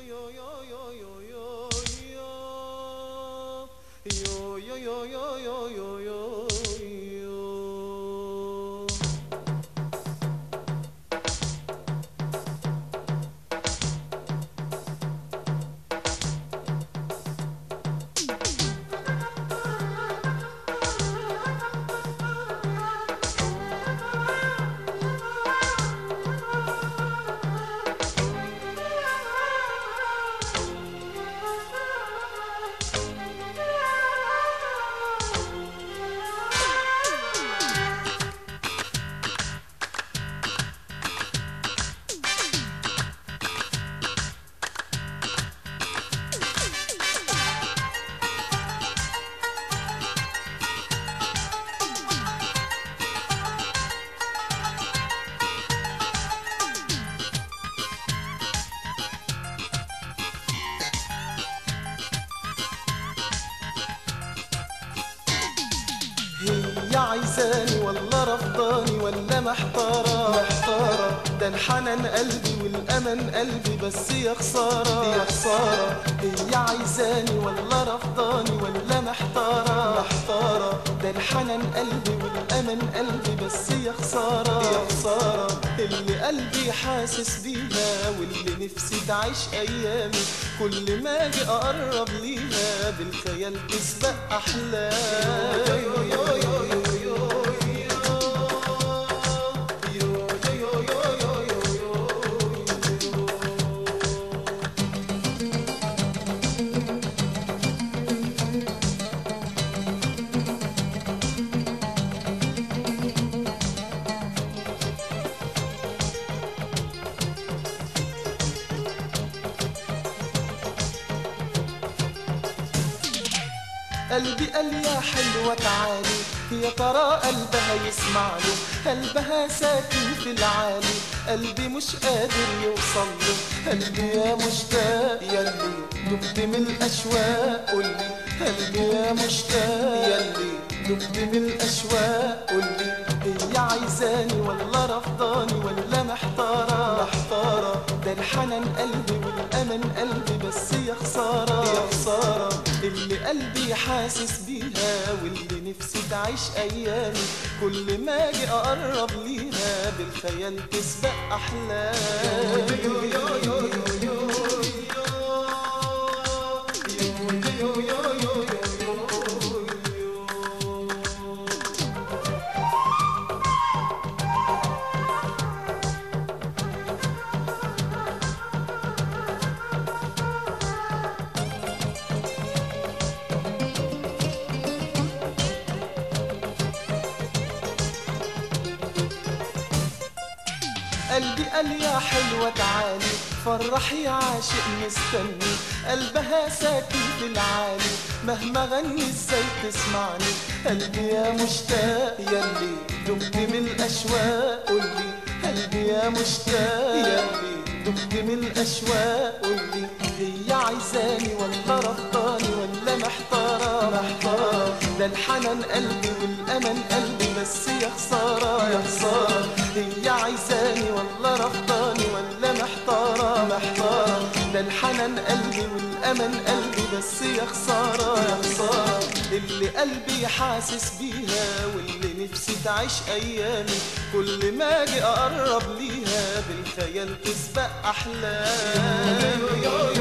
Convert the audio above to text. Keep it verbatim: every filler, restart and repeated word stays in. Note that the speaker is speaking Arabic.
هي عايزاني ولا رفضاني ولا محتارة محتارة، ده الحنان قلبي والأمل قلبي بس يا خسارة يا خسارة. هي عايزاني ولا رفضاني ولا محتارة محتارة، ده الحنان قلبي والأمل قلبي بس يا خسارة يا خسارة. اللي قلبي حاسس بيها واللي نفسي تعيش أيامي، كل ما أجي أقرب ليها بالخيال تسبق أحلامي. قلبي قال يا حلوة تعالي، يا ترى قلبها يسمع له؟ قلبها ساكن في العالي، قلبي مش قادر يوصل له. قلبي يا مشتاق يلي دبت من الأشواق، قولي قلبي يا مشتاق يلي دبت من الأشواق، قولي هي عايزاني ولا رفضاني ولا محتارة محتارة، ده الحنان قلبي والأمل قلبي بس يا خسارة يا خسارة. اللي قلبي حاسس بيها واللي نفسي تعيش أيامي، كل ما أجي أقرب ليها بالخيال تسبق أحلامي. قلبي قال يا حلوة تعالي، فرح يا عاشق مستني، قلبها ساكن في العالي، مهما غني ازاي تسمعني. قلبي يا مشتاق يلي دبت من الأشواق، قولي قلبي يا مشتاق يلي دبت من الأشواق، قولي هي عايزاني ولا رفضاني ولا محتارة محتارة، ده الحنان قلبي والأمل قلبي بس يا خسارة يا خسارة. هي عايزاني ولا رفضاني ولا محتارة محتارة، ده الحنان قلبي والأمل قلبي بس يا خسارة يا خسارة. اللي قلبي حاسس بيها واللي نفسي تعيش أيامي، كل ما أجي أقرب ليها بالخيال تسبق أحلامي.